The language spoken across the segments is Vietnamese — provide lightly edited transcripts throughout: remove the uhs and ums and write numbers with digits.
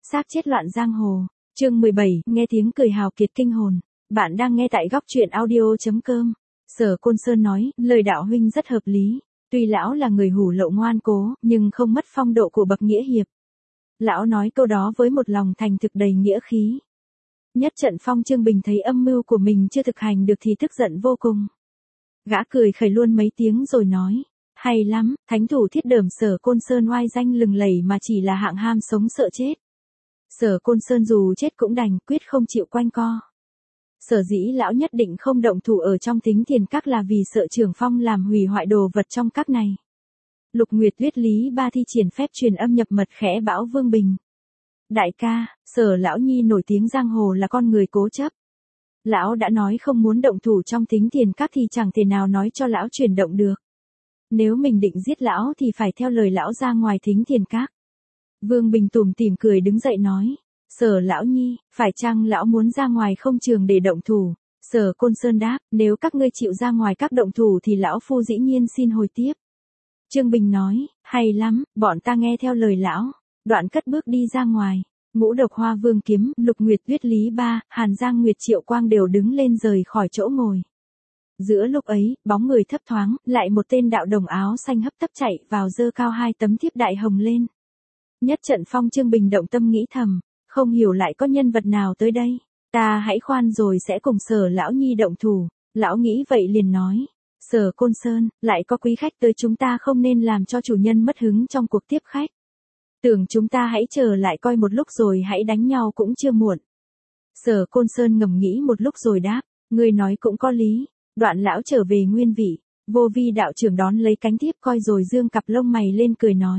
Xác chết loạn giang hồ. Chương 17, nghe tiếng cười hào kiệt kinh hồn. Bạn đang nghe tại góc truyện audio.com. Sở Côn Sơn nói, lời đạo huynh rất hợp lý. Tuy lão là người hủ lậu ngoan cố, nhưng không mất phong độ của bậc nghĩa hiệp. Lão nói câu đó với một lòng thành thực đầy nghĩa khí. Nhất trận phong Trương Bình thấy âm mưu của mình chưa thực hành được thì tức giận vô cùng. Gã cười khẩy luôn mấy tiếng rồi nói, hay lắm, thánh thủ thiết đởm Sở Côn Sơn oai danh lừng lẫy mà chỉ là hạng ham sống sợ chết. Sở Côn Sơn dù chết cũng đành, quyết không chịu quanh co. Sở dĩ lão nhất định không động thủ ở trong Thính Thiền Các là vì sợ Trưởng Phong làm hủy hoại đồ vật trong các này. Lục Nguyệt Tuyết Lý Ba thi triển phép truyền âm nhập mật khẽ bảo Vương Bình. Đại ca, Sở lão nhi nổi tiếng giang hồ là con người cố chấp. Lão đã nói không muốn động thủ trong Thính Thiền Các thì chẳng thể nào nói cho lão chuyển động được. Nếu mình định giết lão thì phải theo lời lão ra ngoài Thính Thiền Các. Vương Bình tủm tỉm cười đứng dậy nói, Sở lão nhi, phải chăng lão muốn ra ngoài không trường để động thủ? Sở Côn Sơn đáp, nếu các ngươi chịu ra ngoài các động thủ thì lão phu dĩ nhiên xin hồi tiếp. Trương Bình nói, hay lắm, bọn ta nghe theo lời lão. Đoạn cất bước đi ra ngoài. Ngũ Độc Hoa Vương Kiếm, Lục Nguyệt Tuyết Lý Ba, Hàn Giang Nguyệt Triệu Quang đều đứng lên rời khỏi chỗ ngồi. Giữa lúc ấy, bóng người thấp thoáng, lại một tên đạo đồng áo xanh hấp tấp chạy vào giơ cao hai tấm thiếp đại hồng lên. Nhất trận phong Trương Bình động tâm nghĩ thầm, không hiểu lại có nhân vật nào tới đây, ta hãy khoan rồi sẽ cùng Sở lão nhi động thủ. Lão nghĩ vậy liền nói, Sở Côn Sơn, lại có quý khách tới, chúng ta không nên làm cho chủ nhân mất hứng trong cuộc tiếp khách. Tưởng chúng ta hãy chờ lại coi một lúc rồi hãy đánh nhau cũng chưa muộn. Sở Côn Sơn ngẫm nghĩ một lúc rồi đáp, ngươi nói cũng có lý. Đoạn lão trở về nguyên vị, Vô Vi đạo trưởng đón lấy cánh thiếp coi rồi dương cặp lông mày lên cười nói.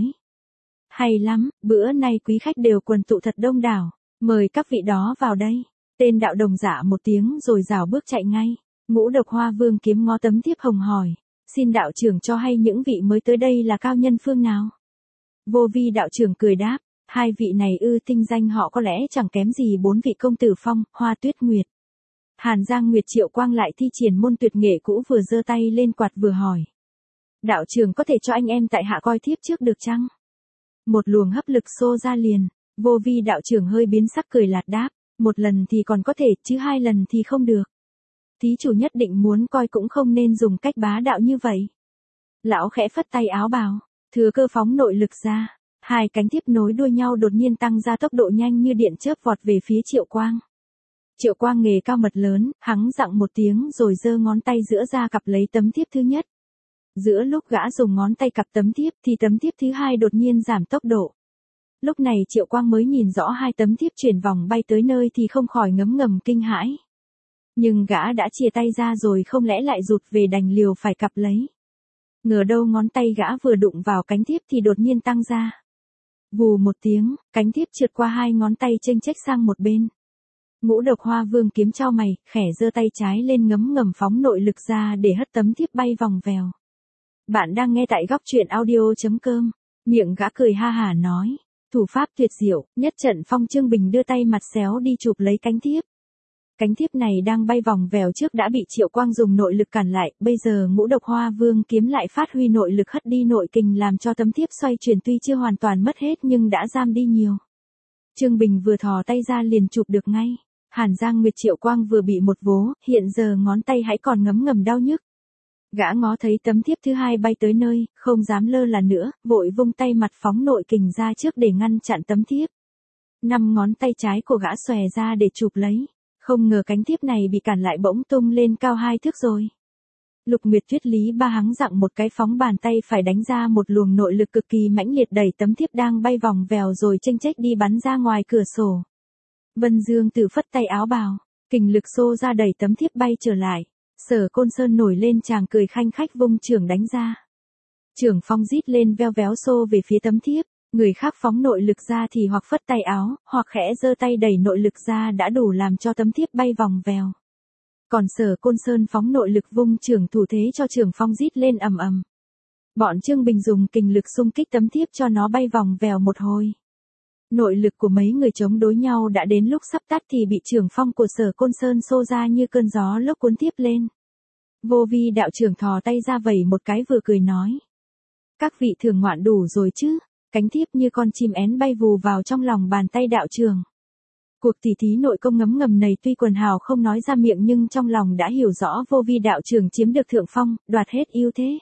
Hay lắm, bữa nay quý khách đều quần tụ thật đông đảo, mời các vị đó vào đây. Tên đạo đồng dạ một tiếng rồi rảo bước chạy ngay. Ngũ Độc Hoa Vương Kiếm ngó tấm thiếp hồng hỏi, xin đạo trưởng cho hay những vị mới tới đây là cao nhân phương nào? Vô Vi đạo trưởng cười đáp, hai vị này tinh danh họ có lẽ chẳng kém gì bốn vị công tử Phong, Hoa Tuyết Nguyệt. Hàn Giang Nguyệt Triệu Quang lại thi triển môn tuyệt nghệ cũ, vừa giơ tay lên quạt vừa hỏi. Đạo trưởng có thể cho anh em tại hạ coi thiếp trước được chăng? Một luồng hấp lực xô ra liền. Vô Vi đạo trưởng hơi biến sắc cười lạt đáp, một lần thì còn có thể, chứ hai lần thì không được. Thí chủ nhất định muốn coi cũng không nên dùng cách bá đạo như vậy. Lão khẽ phất tay áo bào, thừa cơ phóng nội lực ra. Hai cánh thiếp nối đuôi nhau đột nhiên tăng ra tốc độ nhanh như điện chớp vọt về phía Triệu Quang. Triệu Quang nghề cao mật lớn, hắng giọng một tiếng rồi giơ ngón tay giữa ra cặp lấy tấm thiếp thứ nhất. Giữa lúc gã dùng ngón tay cặp tấm thiếp thì tấm thiếp thứ hai đột nhiên giảm tốc độ. Lúc này Triệu Quang mới nhìn rõ hai tấm thiếp chuyển vòng bay tới nơi thì không khỏi ngấm ngầm kinh hãi. Nhưng gã đã chia tay ra rồi, không lẽ lại rụt về, đành liều phải cặp lấy. Ngờ đâu ngón tay gã vừa đụng vào cánh thiếp thì đột nhiên tăng ra. Vù một tiếng, cánh thiếp trượt qua hai ngón tay chênh chếch sang một bên. Ngũ Độc Hoa Vương Kiếm chau mày, khẽ giơ tay trái lên ngấm ngầm phóng nội lực ra để hất tấm thiếp bay vòng vèo. Bạn đang nghe tại góc truyện audio.com. Miệng gã cười ha hả nói, thủ pháp tuyệt diệu. Nhất trận phong Trương Bình đưa tay mặt xéo đi chụp lấy cánh thiếp. Cánh thiếp này đang bay vòng vèo trước đã bị Triệu Quang dùng nội lực cản lại, bây giờ Ngũ Độc Hoa Vương Kiếm lại phát huy nội lực hất đi nội kình, làm cho tấm thiếp xoay chuyển tuy chưa hoàn toàn mất hết nhưng đã giam đi nhiều. Trương Bình vừa thò tay ra liền chụp được ngay. Hàn Giang Nguyệt Triệu Quang vừa bị một vố, hiện giờ ngón tay hãy còn ngấm ngầm đau nhức. Gã ngó thấy tấm thiếp thứ hai bay tới nơi, không dám lơ là nữa, vội vung tay mặt phóng nội kình ra trước để ngăn chặn tấm thiếp. 5 ngón tay trái của gã xòe ra để chụp lấy. Không ngờ cánh thiếp này bị cản lại bỗng tung lên cao 2 thước rồi. Lục Nguyệt Tuyết Lý Ba hắng giọng một cái phóng bàn tay phải đánh ra một luồng nội lực cực kỳ mãnh liệt đẩy tấm thiếp đang bay vòng vèo rồi chênh chếch đi bắn ra ngoài cửa sổ. Vân Dương Tử phất tay áo bào, kình lực xô ra đẩy tấm thiếp bay trở lại. Sở Côn Sơn nổi lên chàng cười khanh khách vung chưởng đánh ra. Chưởng phong rít lên veo véo xô về phía tấm thiếp, người khác phóng nội lực ra thì hoặc phất tay áo, hoặc khẽ giơ tay đẩy nội lực ra đã đủ làm cho tấm thiếp bay vòng vèo. Còn Sở Côn Sơn phóng nội lực vung chưởng thủ thế cho chưởng phong rít lên ầm ầm. Bọn Trương Bình dùng kình lực xung kích tấm thiếp cho nó bay vòng vèo một hồi. Nội lực của mấy người chống đối nhau đã đến lúc sắp tắt thì bị chưởng phong của Sở Côn Sơn xô ra như cơn gió lốc cuốn tiếp lên. Vô Vi đạo trưởng thò tay ra vẩy một cái vừa cười nói. Các vị thường ngoạn đủ rồi chứ, Cánh thiếp như con chim én bay vù vào trong lòng bàn tay đạo trưởng. Cuộc tỉ thí nội công ngấm ngầm này tuy quần hào không nói ra miệng nhưng trong lòng đã hiểu rõ vô vi đạo trưởng chiếm được thượng phong, đoạt hết ưu thế.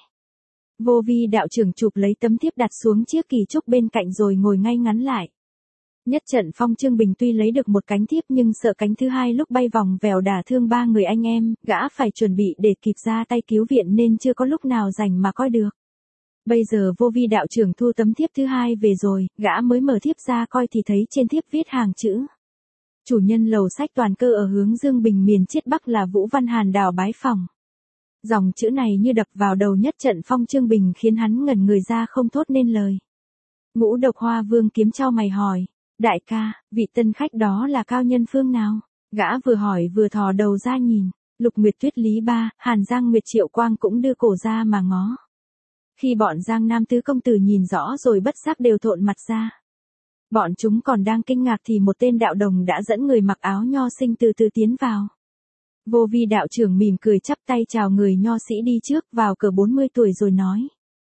Vô vi đạo trưởng chụp lấy tấm thiếp đặt xuống chiếc kỳ trúc bên cạnh rồi ngồi ngay ngắn lại. Nhất trận phong Trương Bình tuy lấy được một cánh thiếp nhưng sợ cánh thứ hai lúc bay vòng vèo đả thương ba người anh em, gã phải chuẩn bị để kịp ra tay cứu viện nên chưa có lúc nào rảnh mà coi được. Bây giờ vô vi đạo trưởng thu tấm thiếp thứ hai về rồi, gã mới mở thiếp ra coi thì thấy trên thiếp viết hàng chữ. Chủ nhân lầu sách toàn cơ ở hướng Dương Bình miền Chiết Bắc là Vũ Văn Hàn Đào bái phòng. Dòng chữ này như đập vào đầu nhất trận phong Trương Bình khiến hắn ngẩn người ra không thốt nên lời. Ngũ Độc Hoa Vương kiếm chau mày hỏi, đại ca, vị tân khách đó là cao nhân phương nào? Gã vừa hỏi vừa thò đầu ra nhìn, Lục Nguyệt Tuyết Lý Ba, Hàn Giang Nguyệt Triệu Quang cũng đưa cổ ra mà ngó. Khi bọn Giang Nam tứ công tử nhìn rõ rồi bất giác đều thộn mặt ra. Bọn chúng còn đang kinh ngạc thì một tên đạo đồng đã dẫn người mặc áo nho sinh từ từ tiến vào. Vô vi đạo trưởng mỉm cười chắp tay chào người nho sĩ đi trước vào cờ 40 tuổi rồi nói.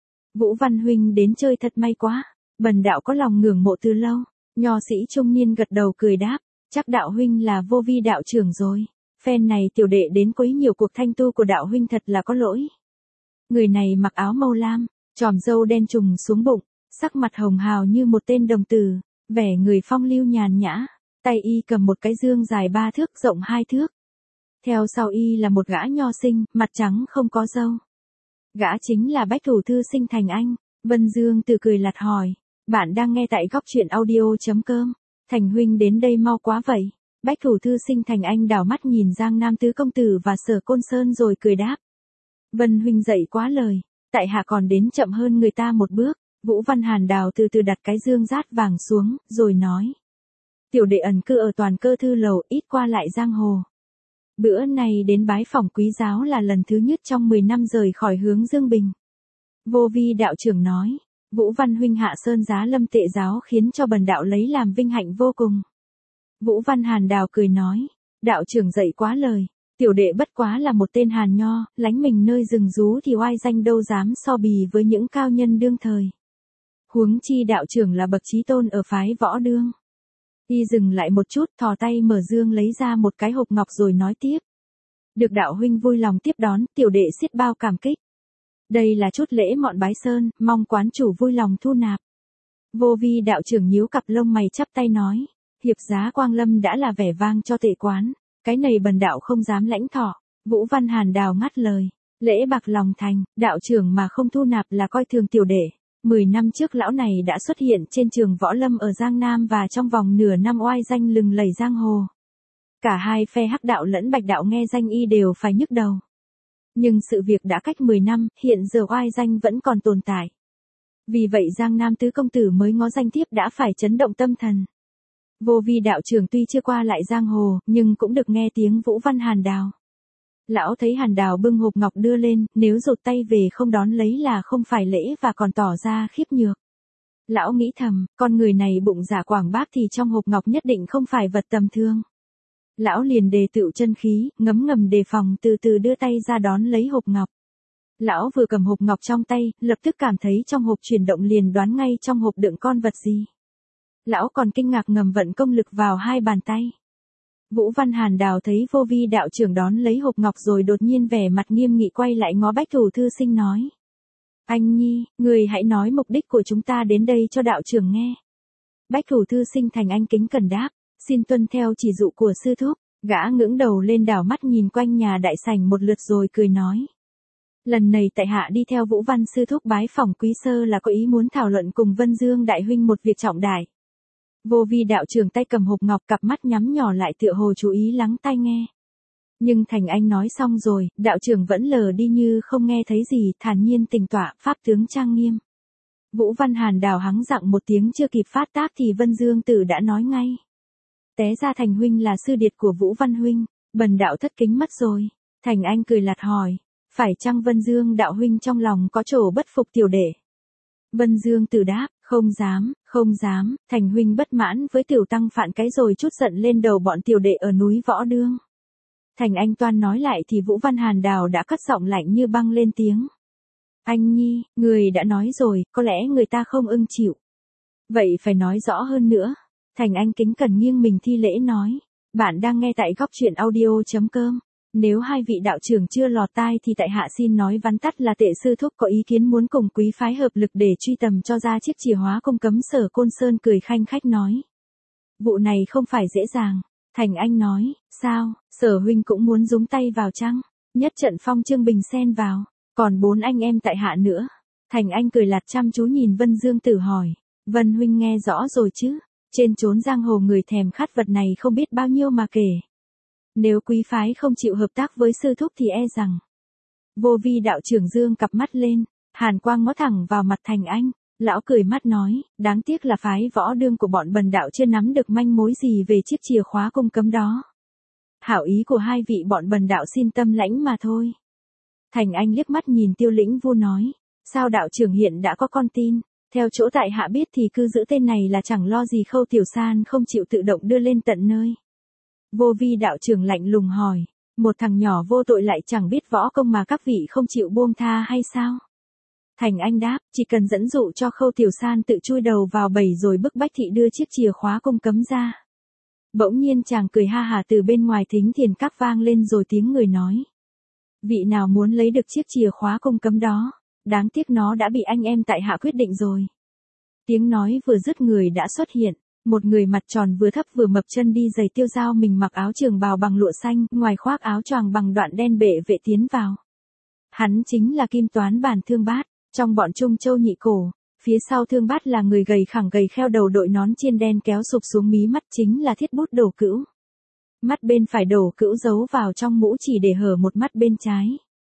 Vũ Văn huynh đến chơi thật may quá, bần đạo có lòng ngưỡng mộ từ lâu. Nho sĩ trung niên gật đầu cười đáp, chắc đạo huynh là vô vi đạo trưởng rồi. Phen này tiểu đệ đến quấy nhiều cuộc thanh tu của đạo huynh thật là có lỗi. Người này mặc áo màu lam, chòm râu đen trùng xuống bụng, sắc mặt hồng hào như một tên đồng tử, vẻ người phong lưu nhàn nhã, tay y cầm một cái dương dài 3 thước rộng 2 thước. Theo sau y là một gã nho sinh, mặt trắng không có râu. Gã chính là bách thủ thư sinh Thành Anh. Vân Dương từ cười lạt hỏi, bạn đang nghe tại góc truyện audio.com. Thành huynh đến đây mau quá vậy. Bách thủ thư sinh Thành Anh đảo mắt nhìn Giang Nam tứ công tử và Sở Côn Sơn rồi cười đáp. Vân huynh dậy quá lời, tại hạ còn đến chậm hơn người ta một bước. Vũ Văn Hàn Đào từ từ đặt cái dương rát vàng xuống, rồi nói. Tiểu đệ ẩn cư ở toàn cơ thư lầu, ít qua lại giang hồ. Bữa này đến bái phỏng quý giáo là lần thứ nhất trong 10 năm rời khỏi hướng Dương Bình. Vô vi đạo trưởng nói, Vũ Văn huynh hạ sơn giá lâm tệ giáo khiến cho bần đạo lấy làm vinh hạnh vô cùng. Vũ Văn Hàn Đào cười nói, đạo trưởng dậy quá lời, tiểu đệ bất quá là một tên hàn nho, lánh mình nơi rừng rú thì oai danh đâu dám so bì với những cao nhân đương thời. Huống chi đạo trưởng là bậc chí tôn ở phái Võ Đương. Y dừng lại một chút, thò tay mở dương lấy ra một cái hộp ngọc rồi nói tiếp. Được đạo huynh vui lòng tiếp đón, tiểu đệ xiết bao cảm kích. Đây là chút lễ mọn bái sơn, mong quán chủ vui lòng thu nạp. Vô vi đạo trưởng nhíu cặp lông mày chắp tay nói, hiệp giá Quang Lâm đã là vẻ vang cho tệ quán, cái này bần đạo không dám lãnh thọ. Vũ Văn Hàn Đào ngắt lời, lễ bạc lòng thành, đạo trưởng mà không thu nạp là coi thường tiểu đệ. 10 năm trước lão này đã xuất hiện trên trường võ lâm ở Giang Nam và trong vòng nửa năm oai danh lừng lẫy giang hồ. Cả hai phe Hắc đạo lẫn Bạch đạo nghe danh y đều phải nhức đầu. Nhưng sự việc đã cách 10 năm, hiện giờ oai danh vẫn còn tồn tại. Vì vậy Giang Nam tứ công tử mới ngó danh thiếp đã phải chấn động tâm thần. Vô vi đạo trưởng tuy chưa qua lại giang hồ, nhưng cũng được nghe tiếng Vũ Văn Hàn Đào. Lão thấy Hàn Đào bưng hộp ngọc đưa lên, nếu rụt tay về không đón lấy là không phải lễ và còn tỏ ra khiếp nhược. Lão nghĩ thầm, con người này bụng dạ quảng bác thì trong hộp ngọc nhất định không phải vật tầm thường. Lão liền đề tựu chân khí, ngấm ngầm đề phòng từ từ đưa tay ra đón lấy hộp ngọc. Lão vừa cầm hộp ngọc trong tay, lập tức cảm thấy trong hộp chuyển động liền đoán ngay trong hộp đựng con vật gì. Lão còn kinh ngạc ngầm vận công lực vào hai bàn tay. Vũ Văn Hàn Đào thấy vô vi đạo trưởng đón lấy hộp ngọc rồi đột nhiên vẻ mặt nghiêm nghị quay lại ngó bách thủ thư sinh nói. Anh Nhi, người hãy nói mục đích của chúng ta đến đây cho đạo trưởng nghe. Bách thủ thư sinh Thành Anh kính cẩn đáp, xin tuân theo chỉ dụ của sư thúc. Gã ngưỡng đầu lên đảo mắt nhìn quanh nhà đại sảnh một lượt rồi cười nói. Lần này tại hạ đi theo Vũ Văn sư thúc bái phỏng quý sơ là có ý muốn thảo luận cùng Vân Dương đại huynh một việc trọng đại. Vô vi đạo trưởng tay cầm hộp ngọc, cặp mắt nhắm nhỏ lại tựa hồ chú ý lắng tai nghe. Nhưng Thành Anh nói xong rồi, đạo trưởng vẫn lờ đi như không nghe thấy gì, thản nhiên tỉnh tọa, pháp tướng trang nghiêm. Vũ Văn Hàn Đào hắng giọng một tiếng chưa kịp phát tác thì Vân Dương Tử đã nói ngay. Té ra Thành huynh là sư điệt của Vũ Văn huynh, bần đạo thất kính mất rồi. Thành Anh cười lạt hỏi, phải chăng Vân Dương đạo huynh trong lòng có chỗ bất phục tiểu đệ? Vân Dương Tử đáp, không dám, Thành huynh bất mãn với tiểu tăng phạn cái rồi chút giận lên đầu bọn tiểu đệ ở núi Võ Đương. Thành Anh toan nói lại thì Vũ Văn Hàn Đào đã cất giọng lạnh như băng lên tiếng. Anh Nhi, người đã nói rồi, có lẽ người ta không ưng chịu. Vậy phải nói rõ hơn nữa. Thành Anh kính cẩn nghiêng mình thi lễ nói. Bạn đang nghe tại góc truyện audio.com. Nếu hai vị đạo trưởng chưa lọt tai thì tại hạ xin nói vắn tắt là Tệ sư thúc có ý kiến muốn cùng quý phái hợp lực để truy tầm cho ra chiếc chìa khóa cung cấm. Sở Côn Sơn cười khanh khách nói. Vụ này không phải dễ dàng. Thành Anh nói, sao, Sở huynh cũng muốn dúng tay vào chăng? Nhất trận Phong Trương Bình xen vào, còn 4 anh em tại hạ nữa. Thành Anh cười lạt chăm chú nhìn Vân Dương Tử hỏi, Vân huynh nghe rõ rồi chứ? Trên chốn giang hồ người thèm khát vật này không biết bao nhiêu mà kể. Nếu quý phái không chịu hợp tác với sư thúc thì e rằng. Vô Vi đạo trưởng dương cặp mắt lên, hàn quang ngó thẳng vào mặt Thành Anh. Lão cười mắt nói, đáng tiếc là phái võ đương của bọn bần đạo chưa nắm được manh mối gì về chiếc chìa khóa cung cấm đó. Hảo ý của hai vị bọn bần đạo xin tâm lãnh mà thôi. Thành Anh liếc mắt nhìn Tiêu Lĩnh Vu nói, sao đạo trưởng hiện đã có con tin, theo chỗ tại hạ biết thì cứ giữ tên này là chẳng lo gì Khâu Tiểu San không chịu tự động đưa lên tận nơi. Vô Vi đạo trưởng lạnh lùng hỏi, một thằng nhỏ vô tội lại chẳng biết võ công mà các vị không chịu buông tha hay sao? Thành Anh đáp, chỉ cần dẫn dụ cho Khâu Tiểu San tự chui đầu vào bẫy rồi bức bách thị đưa chiếc chìa khóa cung cấm ra. Bỗng nhiên chàng cười ha hả từ bên ngoài thính thiền các vang lên rồi tiếng người nói. Vị nào muốn lấy được chiếc chìa khóa cung cấm đó, đáng tiếc nó đã bị anh em tại hạ quyết định rồi. Tiếng nói vừa dứt người đã xuất hiện, một người mặt tròn vừa thấp vừa mập chân đi giày tiêu dao mình mặc áo trường bào bằng lụa xanh, ngoài khoác áo choàng bằng đoạn đen bệ vệ tiến vào. Hắn chính là Kim Toán Bản Thương Bát, trong bọn Trung Châu nhị cổ. Phía sau Thương Bát là người gầy khẳng gầy kheo đầu đội nón chiên đen kéo sụp xuống mí mắt chính là Thiết Bút Đồ Cữu. Mắt bên phải Đồ Cữu giấu vào trong mũ chỉ để hở một mắt bên trái.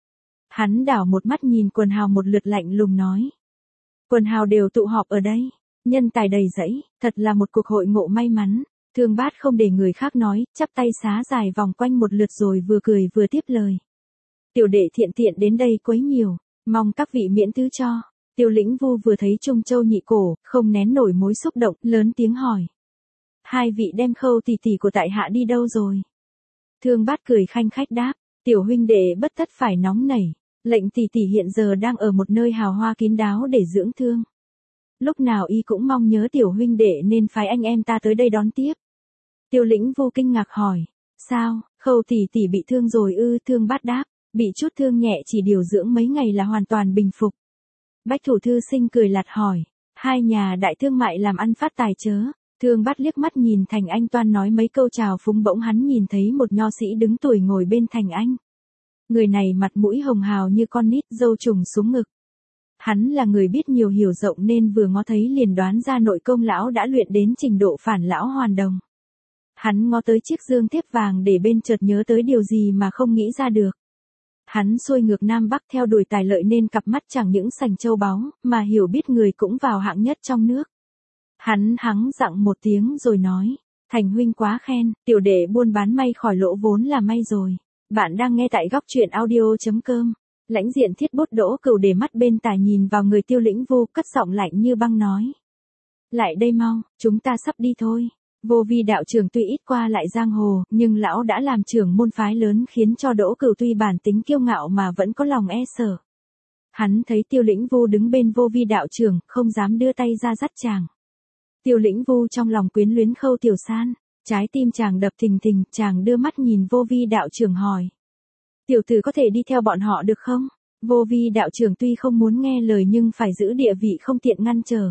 Hắn đảo một mắt nhìn quần hào một lượt lạnh lùng nói. Quần hào đều tụ họp ở đây, nhân tài đầy rẫy, thật là một cuộc hội ngộ may mắn. Thương Bát không để người khác nói, chắp tay xá dài vòng quanh một lượt rồi vừa cười vừa tiếp lời. Tiểu đệ thiện thiện đến đây quấy nhiều, mong các vị miễn thứ cho. Tiêu Lĩnh Vu vừa thấy Trung Châu nhị cổ, không nén nổi mối xúc động, lớn tiếng hỏi. Hai vị đem Khâu tỷ tỷ của tại hạ đi đâu rồi? Thương Bát cười khanh khách đáp, tiểu huynh đệ bất tất phải nóng nảy, lệnh tỷ tỷ hiện giờ đang ở một nơi hào hoa kín đáo để dưỡng thương. Lúc nào y cũng mong nhớ tiểu huynh đệ nên phái anh em ta tới đây đón tiếp. Tiêu Lĩnh Vu kinh ngạc hỏi, sao, Khâu tỷ tỷ bị thương rồi ư? Thương Bát đáp, bị chút thương nhẹ chỉ điều dưỡng mấy ngày là hoàn toàn bình phục. Bách Thủ Thư Sinh cười lạt hỏi, hai nhà đại thương mại làm ăn phát tài chớ? Thương Bát liếc mắt nhìn Thành Anh toan nói mấy câu chào phúng bỗng hắn nhìn thấy một nho sĩ đứng tuổi ngồi bên Thành Anh. Người này mặt mũi hồng hào như con nít, râu trùng xuống ngực. Hắn là người biết nhiều hiểu rộng nên vừa ngó thấy liền đoán ra nội công lão đã luyện đến trình độ phản lão hoàn đồng. Hắn ngó tới chiếc dương thép vàng để bên chợt nhớ tới điều gì mà không nghĩ ra được. Hắn xuôi ngược Nam Bắc theo đuổi tài lợi nên cặp mắt chẳng những sành châu báu, mà hiểu biết người cũng vào hạng nhất trong nước. Hắn hắng giọng một tiếng rồi nói, Thành huynh quá khen, tiểu đệ buôn bán may khỏi lỗ vốn là may rồi. Bạn đang nghe tại góc truyện audio.com. Lãnh diện Thiết Bút Đỗ Cửu để mắt bên tả nhìn vào người Tiêu Lĩnh Vu, cất giọng lạnh như băng nói. Lại đây mau, chúng ta sắp đi thôi. Vô Vi đạo trưởng tuy ít qua lại giang hồ, nhưng lão đã làm trưởng môn phái lớn khiến cho Đỗ Cửu tuy bản tính kiêu ngạo mà vẫn có lòng e sợ. Hắn thấy Tiêu Lĩnh Vu đứng bên Vô Vi đạo trưởng, không dám đưa tay ra dắt chàng. Tiêu Lĩnh Vu trong lòng quyến luyến Khâu Tiểu San, trái tim chàng đập thình thình, chàng đưa mắt nhìn Vô Vi đạo trưởng hỏi. Tiểu tử có thể đi theo bọn họ được không? Vô Vi đạo trưởng tuy không muốn nghe lời nhưng phải giữ địa vị không tiện ngăn trở.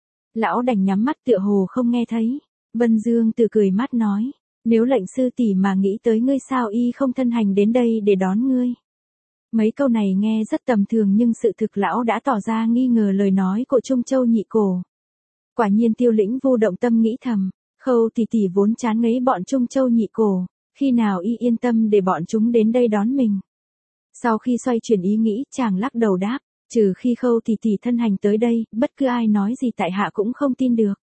Lão đành nhắm mắt tựa hồ không nghe thấy. Vân Dương Tử cười mát nói, nếu lệnh sư tỷ mà nghĩ tới ngươi sao y không thân hành đến đây để đón ngươi. Mấy câu này nghe rất tầm thường nhưng sự thực lão đã tỏ ra nghi ngờ lời nói của Trung Châu nhị cổ. Quả nhiên Tiêu Lĩnh Vu động tâm nghĩ thầm, Khâu tỷ tỷ vốn chán ngấy bọn Trung Châu nhị cổ, khi nào y yên tâm để bọn chúng đến đây đón mình. Sau khi xoay chuyển ý nghĩ, chàng lắc đầu đáp, trừ khi Khâu tỷ tỷ thân hành tới đây, bất cứ ai nói gì tại hạ cũng không tin được.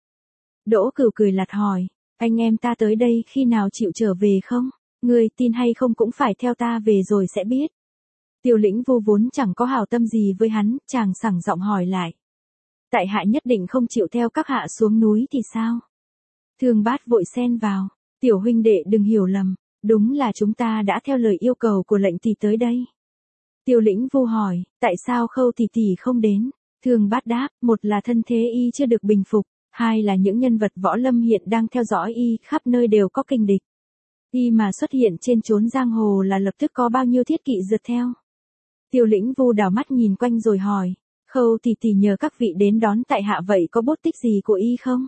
Đỗ Cửu cười lạt hỏi, anh em ta tới đây khi nào chịu trở về không? Người tin hay không cũng phải theo ta về rồi sẽ biết. Tiêu Lĩnh Vu vốn chẳng có hảo tâm gì với hắn, chàng sẳng giọng hỏi lại. Tại hạ nhất định không chịu theo các hạ xuống núi thì sao? Thương Bát vội xen vào, tiểu huynh đệ đừng hiểu lầm, đúng là chúng ta đã theo lời yêu cầu của lệnh tỷ tới đây. Tiêu Lĩnh Vu hỏi, tại sao Khâu tỷ tỷ không đến? Thương Bát đáp, một là thân thế y chưa được bình phục, Hai là những nhân vật võ lâm hiện đang theo dõi y, khắp nơi đều có kình địch. Y mà xuất hiện trên chốn giang hồ là lập tức có bao nhiêu thiết kỵ rượt theo. Tiêu Lĩnh Vu đảo mắt nhìn quanh rồi hỏi, Khâu tỷ nhờ các vị đến đón tại hạ vậy có bút tích gì của y không?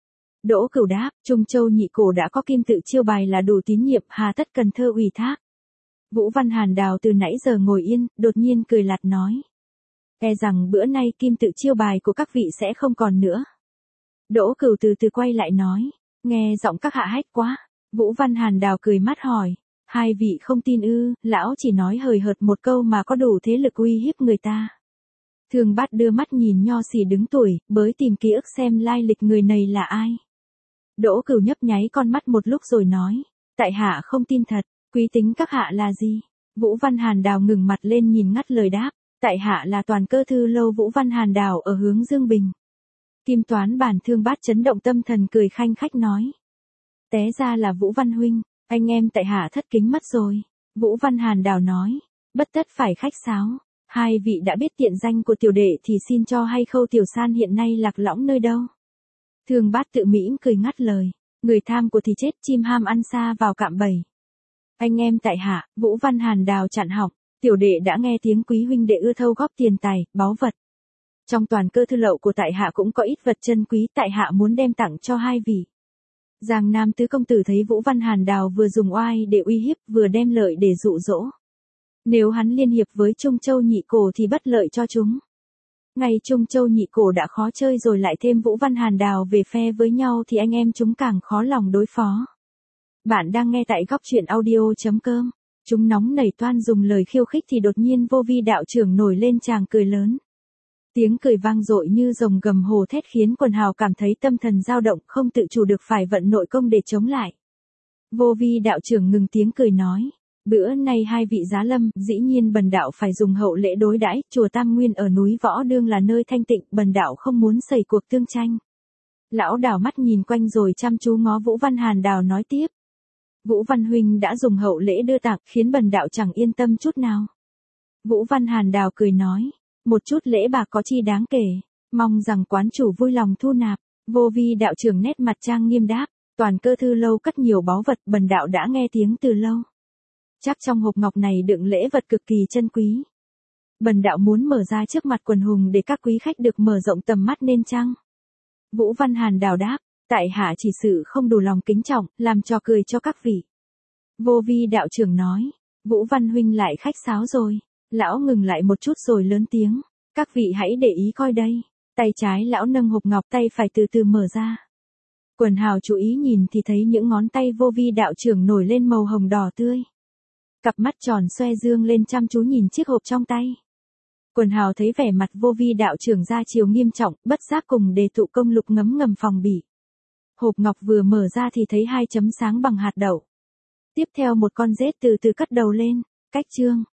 Đỗ Cửu đáp, Trung Châu Nhị Cổ đã có kim tự chiêu bài là đủ tín nhiệm, hà tất cần thơ ủy thác. Vũ Văn Hàn Đào từ nãy giờ ngồi yên, đột nhiên cười lạt nói. E rằng bữa nay kim tự chiêu bài của các vị sẽ không còn nữa. Đỗ Cửu từ từ quay lại nói, nghe giọng các hạ hách quá. Vũ Văn Hàn Đào cười mắt hỏi, hai vị không tin ư? Lão chỉ nói hời hợt một câu mà có đủ thế lực uy hiếp người ta. Thương Bát đưa mắt nhìn nho sĩ đứng tuổi, bới tìm ký ức xem lai lịch người này là ai. Đỗ Cửu nhấp nháy con mắt một lúc rồi nói, tại hạ không tin thật, quý tính các hạ là gì? Vũ Văn Hàn Đào ngừng mặt lên nhìn ngắt lời đáp, tại hạ là Toàn Cơ Thư Lâu Vũ Văn Hàn Đào ở hướng Dương Bình. Kim Toán Bản Thương Bát chấn động tâm thần cười khanh khách nói. Té ra là Vũ Văn huynh, anh em tại hạ thất kính mất rồi. Vũ Văn Hàn Đào nói, bất tất phải khách sáo. Hai vị đã biết tiện danh của tiểu đệ thì xin cho hay Khâu tiểu san hiện nay lạc lõng nơi đâu. Thương Bát tự mỉm cười ngắt lời, người tham của thì chết, chim ham ăn xa vào cạm bẫy. Anh em tại hạ, Vũ Văn Hàn Đào chặn họng, tiểu đệ đã nghe tiếng quý huynh đệ ưa thâu góp tiền tài, báu vật. Trong Toàn Cơ Thư Lậu của tại hạ cũng có ít vật chân quý, tại hạ muốn đem tặng cho hai vị. Giang Nam tứ công tử thấy Vũ Văn Hàn Đào vừa dùng oai để uy hiếp vừa đem lợi để dụ dỗ. Nếu hắn liên hiệp với Trung Châu Nhị Cổ thì bất lợi cho chúng. Ngày Trung Châu Nhị Cổ đã khó chơi rồi lại thêm Vũ Văn Hàn Đào về phe với nhau thì anh em chúng càng khó lòng đối phó. Bạn đang nghe tại góc truyện audio.com. Chúng nóng nảy toan dùng lời khiêu khích thì đột nhiên Vô Vi đạo trưởng nổi lên tràng cười lớn. Tiếng cười vang dội như rồng gầm hổ thét khiến quần hào cảm thấy tâm thần dao động, không tự chủ được phải vận nội công để chống lại. Vô Vi đạo trưởng ngừng tiếng cười nói, bữa nay hai vị giá lâm, dĩ nhiên bần đạo phải dùng hậu lễ đối đãi, chùa Tam Nguyên ở núi Võ Đương là nơi thanh tịnh, bần đạo không muốn xảy cuộc tương tranh. Lão đảo mắt nhìn quanh rồi chăm chú ngó Vũ Văn Hàn Đào nói tiếp. Vũ Văn huynh đã dùng hậu lễ đưa tặng khiến bần đạo chẳng yên tâm chút nào. Vũ Văn Hàn Đào cười nói, một chút lễ bạc có chi đáng kể, mong rằng quán chủ vui lòng thu nạp. Vô Vi đạo trưởng nét mặt trang nghiêm đáp, Toàn Cơ Thư Lâu cất nhiều báu vật, bần đạo đã nghe tiếng từ lâu. Chắc trong hộp ngọc này đựng lễ vật cực kỳ chân quý. Bần đạo muốn mở ra trước mặt quần hùng để các quý khách được mở rộng tầm mắt nên chăng? Vũ Văn Hàn Đào đáp, tại hạ chỉ sự không đủ lòng kính trọng, làm trò cười cho các vị. Vô Vi đạo trưởng nói, Vũ Văn huynh lại khách sáo rồi. Lão ngừng lại một chút rồi lớn tiếng, các vị hãy để ý coi đây. Tay trái lão nâng hộp ngọc, tay phải từ từ mở ra. Quần hào chú ý nhìn thì thấy những ngón tay Vô Vi đạo trưởng nổi lên màu hồng đỏ tươi. Cặp mắt tròn xoe dương lên chăm chú nhìn chiếc hộp trong tay. Quần hào thấy vẻ mặt Vô Vi đạo trưởng ra chiều nghiêm trọng, bất giác cùng đề tụ công lục ngấm ngầm phòng bị. Hộp ngọc vừa mở ra thì thấy hai chấm sáng bằng hạt đậu. Tiếp theo một con rết từ từ cất đầu lên, cách chương.